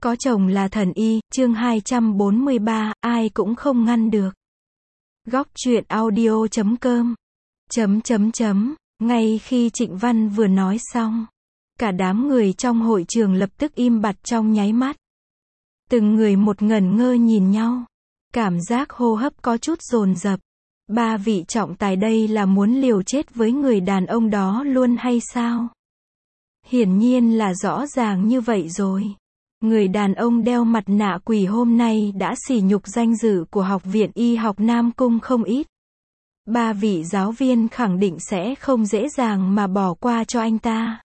Có chồng là thần y, chương 243, ai cũng không ngăn được. Góc truyện audio.com. Ngay khi Trịnh Văn vừa nói xong, cả đám người trong hội trường lập tức im bặt trong nháy mắt. Từng người một ngẩn ngơ nhìn nhau. Cảm giác hô hấp có chút dồn dập. Ba vị trọng tài đây là muốn liều chết với người đàn ông đó luôn hay sao? Hiển nhiên là rõ ràng như vậy rồi. Người đàn ông đeo mặt nạ quỷ hôm nay đã sỉ nhục danh dự của Học viện Y học Nam Cung không ít. Ba vị giáo viên khẳng định sẽ không dễ dàng mà bỏ qua cho anh ta.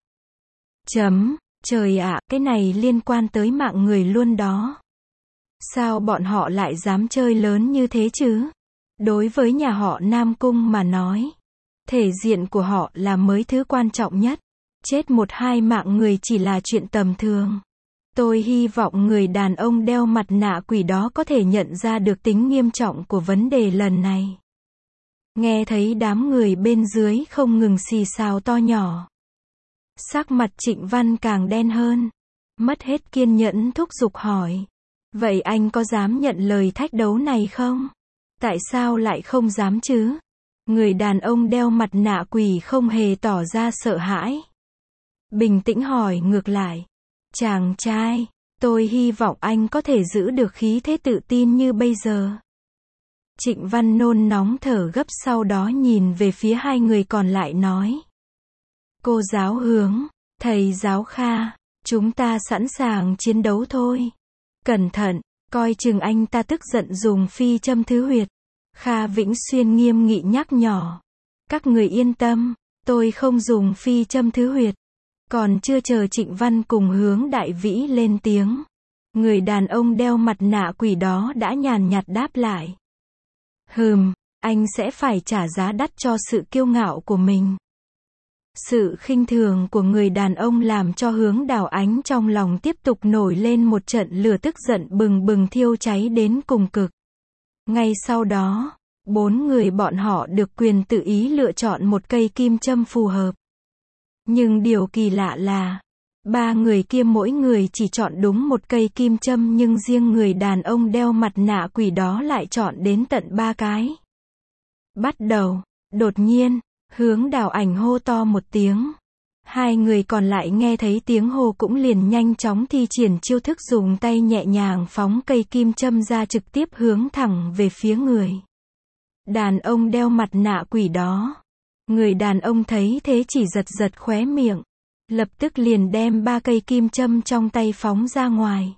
Trời ạ, cái này liên quan tới mạng người luôn đó. Sao bọn họ lại dám chơi lớn như thế chứ? Đối với nhà họ Nam Cung mà nói, thể diện của họ là mới thứ quan trọng nhất. Chết một hai mạng người chỉ là chuyện tầm thường. Tôi hy vọng người đàn ông đeo mặt nạ quỷ đó có thể nhận ra được tính nghiêm trọng của vấn đề lần này. Nghe thấy đám người bên dưới không ngừng xì xào to nhỏ. Sắc mặt Trịnh Văn càng đen hơn. Mất hết kiên nhẫn thúc giục hỏi. Vậy anh có dám nhận lời thách đấu này không? Tại sao lại không dám chứ? Người đàn ông đeo mặt nạ quỷ không hề tỏ ra sợ hãi. Bình tĩnh hỏi ngược lại. Chàng trai, tôi hy vọng anh có thể giữ được khí thế tự tin như bây giờ. Trịnh Văn nôn nóng thở gấp, sau đó nhìn về phía hai người còn lại nói. Cô giáo Hướng, thầy giáo Kha, chúng ta sẵn sàng chiến đấu thôi. Cẩn thận, coi chừng anh ta tức giận dùng phi châm thứ huyệt. Kha Vĩnh Xuyên nghiêm nghị nhắc nhỏ. Các người yên tâm, tôi không dùng phi châm thứ huyệt. Còn chưa chờ Trịnh Văn cùng Hướng Đại Vĩ lên tiếng, người đàn ông đeo mặt nạ quỷ đó đã nhàn nhạt đáp lại. Anh sẽ phải trả giá đắt cho sự kiêu ngạo của mình. Sự khinh thường của người đàn ông làm cho Hướng Đào Ánh trong lòng tiếp tục nổi lên một trận lửa tức giận bừng bừng thiêu cháy đến cùng cực. Ngay sau đó, 4 người bọn họ được quyền tự ý lựa chọn một cây kim châm phù hợp. Nhưng điều kỳ lạ là, 3 người kia mỗi người chỉ chọn đúng một cây kim châm, nhưng riêng người đàn ông đeo mặt nạ quỷ đó lại chọn đến tận 3 cái. Bắt đầu, đột nhiên, Hướng Đào Ảnh hô to một tiếng. Hai người còn lại nghe thấy tiếng hô cũng liền nhanh chóng thi triển chiêu thức dùng tay nhẹ nhàng phóng cây kim châm ra, trực tiếp hướng thẳng về phía người đàn ông đeo mặt nạ quỷ đó. Người đàn ông thấy thế chỉ giật giật khóe miệng, lập tức liền đem 3 cây kim châm trong tay phóng ra ngoài.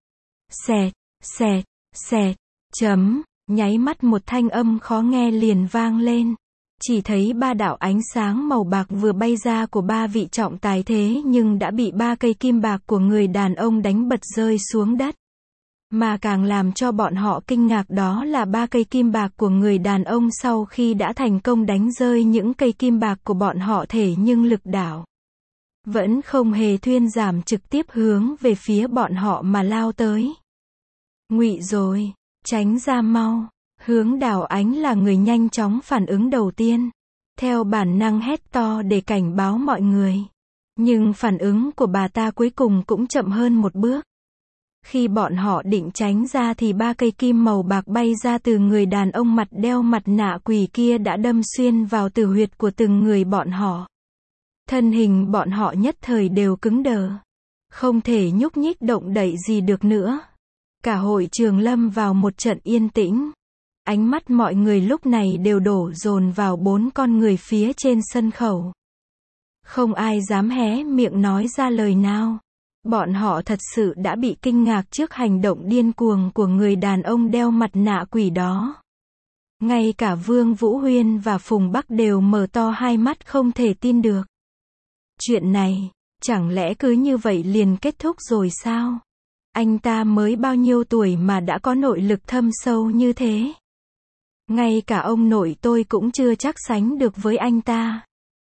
Xẹt, nháy mắt một thanh âm khó nghe liền vang lên. Chỉ thấy 3 đạo ánh sáng màu bạc vừa bay ra của 3 vị trọng tài, thế nhưng đã bị 3 cây kim bạc của người đàn ông đánh bật rơi xuống đất. Mà càng làm cho bọn họ kinh ngạc đó là 3 cây kim bạc của người đàn ông sau khi đã thành công đánh rơi những cây kim bạc của bọn họ, thể nhưng lực đạo vẫn không hề thuyên giảm, trực tiếp hướng về phía bọn họ mà lao tới. Ngụy rồi, tránh ra mau. Hướng Đào Ánh là người nhanh chóng phản ứng đầu tiên, theo bản năng hét to để cảnh báo mọi người. Nhưng phản ứng của bà ta cuối cùng cũng chậm hơn một bước. Khi bọn họ định tránh ra thì 3 cây kim màu bạc bay ra từ người đàn ông mặt đeo mặt nạ quỷ kia đã đâm xuyên vào tử huyệt của từng người bọn họ. Thân hình bọn họ nhất thời đều cứng đờ, không thể nhúc nhích động đậy gì được nữa. Cả hội trường lâm vào một trận yên tĩnh. Ánh mắt mọi người lúc này đều đổ dồn vào 4 con người phía trên sân khấu. Không ai dám hé miệng nói ra lời nào. Bọn họ thật sự đã bị kinh ngạc trước hành động điên cuồng của người đàn ông đeo mặt nạ quỷ đó. Ngay cả Vương Vũ Huyên và Phùng Bắc đều mở to hai mắt không thể tin được. Chuyện này, chẳng lẽ cứ như vậy liền kết thúc rồi sao? Anh ta mới bao nhiêu tuổi mà đã có nội lực thâm sâu như thế? Ngay cả ông nội tôi cũng chưa chắc sánh được với anh ta.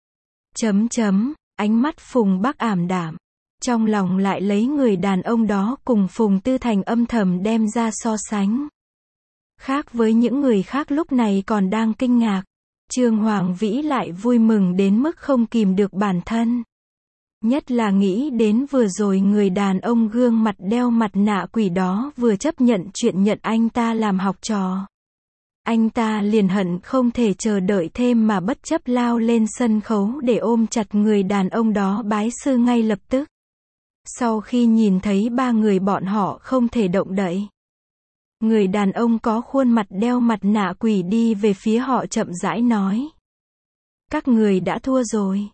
Ánh mắt Phùng Bắc ảm đạm. Trong lòng lại lấy người đàn ông đó cùng Phùng Tư Thành âm thầm đem ra so sánh. Khác với những người khác lúc này còn đang kinh ngạc, Trương Hoàng Vĩ lại vui mừng đến mức không kìm được bản thân. Nhất là nghĩ đến vừa rồi người đàn ông gương mặt đeo mặt nạ quỷ đó vừa chấp nhận chuyện nhận anh ta làm học trò. Anh ta liền hận không thể chờ đợi thêm mà bất chấp lao lên sân khấu để ôm chặt người đàn ông đó bái sư ngay lập tức. Sau khi nhìn thấy ba người bọn họ không thể động đậy, người đàn ông có khuôn mặt đeo mặt nạ quỷ đi về phía họ chậm rãi nói. Các người đã thua rồi.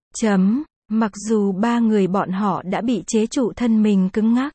Mặc dù ba người bọn họ đã bị chế trụ thân mình cứng ngắc,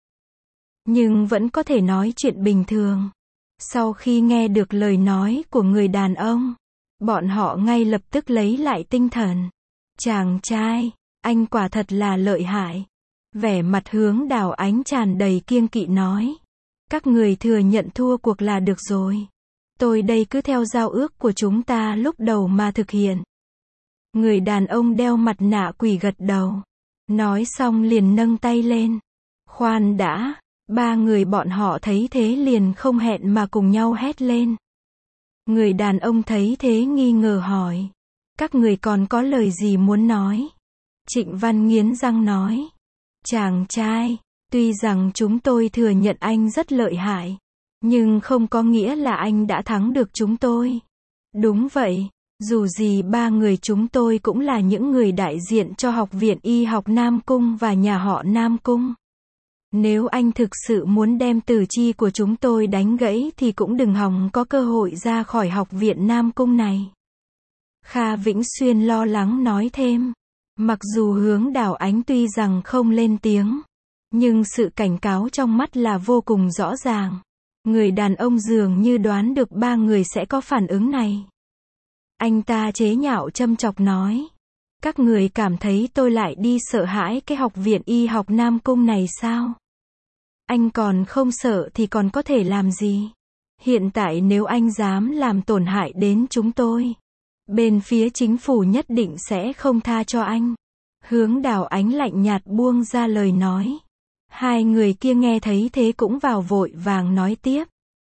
nhưng vẫn có thể nói chuyện bình thường. Sau khi nghe được lời nói của người đàn ông, bọn họ ngay lập tức lấy lại tinh thần. Chàng trai, anh quả thật là lợi hại. Vẻ mặt Hướng Đào Ánh tràn đầy kiêng kỵ nói. Các người thừa nhận thua cuộc là được rồi. Tôi đây cứ theo giao ước của chúng ta lúc đầu mà thực hiện. Người đàn ông đeo mặt nạ quỷ gật đầu. Nói xong liền nâng tay lên. Khoan đã, ba người bọn họ thấy thế liền không hẹn mà cùng nhau hét lên. Người đàn ông thấy thế nghi ngờ hỏi. Các người còn có lời gì muốn nói? Trịnh Văn nghiến răng nói. Chàng trai, tuy rằng chúng tôi thừa nhận anh rất lợi hại, nhưng không có nghĩa là anh đã thắng được chúng tôi. Đúng vậy, dù gì ba người chúng tôi cũng là những người đại diện cho Học viện Y học Nam Cung và nhà họ Nam Cung. Nếu anh thực sự muốn đem tử chi của chúng tôi đánh gãy thì cũng đừng hòng có cơ hội ra khỏi Học viện Nam Cung này. Kha Vĩnh Xuyên lo lắng nói thêm. Mặc dù Hướng Đào Ánh tuy rằng không lên tiếng, nhưng sự cảnh cáo trong mắt là vô cùng rõ ràng. Người đàn ông dường như đoán được ba người sẽ có phản ứng này. Anh ta chế nhạo châm chọc nói. Các người cảm thấy tôi lại đi sợ hãi cái Học viện Y học Nam Cung này sao? Anh còn không sợ thì còn có thể làm gì? Hiện tại nếu anh dám làm tổn hại đến chúng tôi, bên phía chính phủ nhất định sẽ không tha cho anh. Hướng Đào Ánh lạnh nhạt buông ra lời nói. Hai người kia nghe thấy thế cũng vào vội vàng nói tiếp.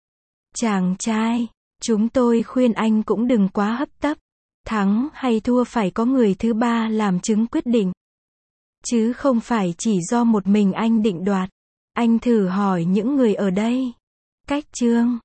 Chàng trai, chúng tôi khuyên anh cũng đừng quá hấp tấp. Thắng hay thua phải có người thứ ba làm chứng quyết định. Chứ không phải chỉ do một mình anh định đoạt. Anh thử hỏi những người ở đây. Cách chương